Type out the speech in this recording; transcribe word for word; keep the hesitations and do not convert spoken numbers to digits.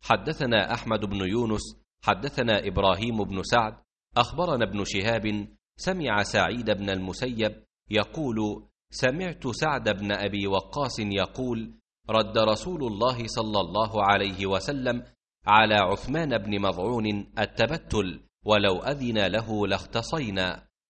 حدثنا أحمد بن يونس حدثنا إبراهيم بن سعد أخبرنا ابن شهاب سمع سعيد بن المسيب يقول: سمعت سعد بن أبي وقاص يقول: رد رسول الله صلى الله عليه وسلم على عثمان بن مظعون التبتل، ولو أذن له لاختصينا.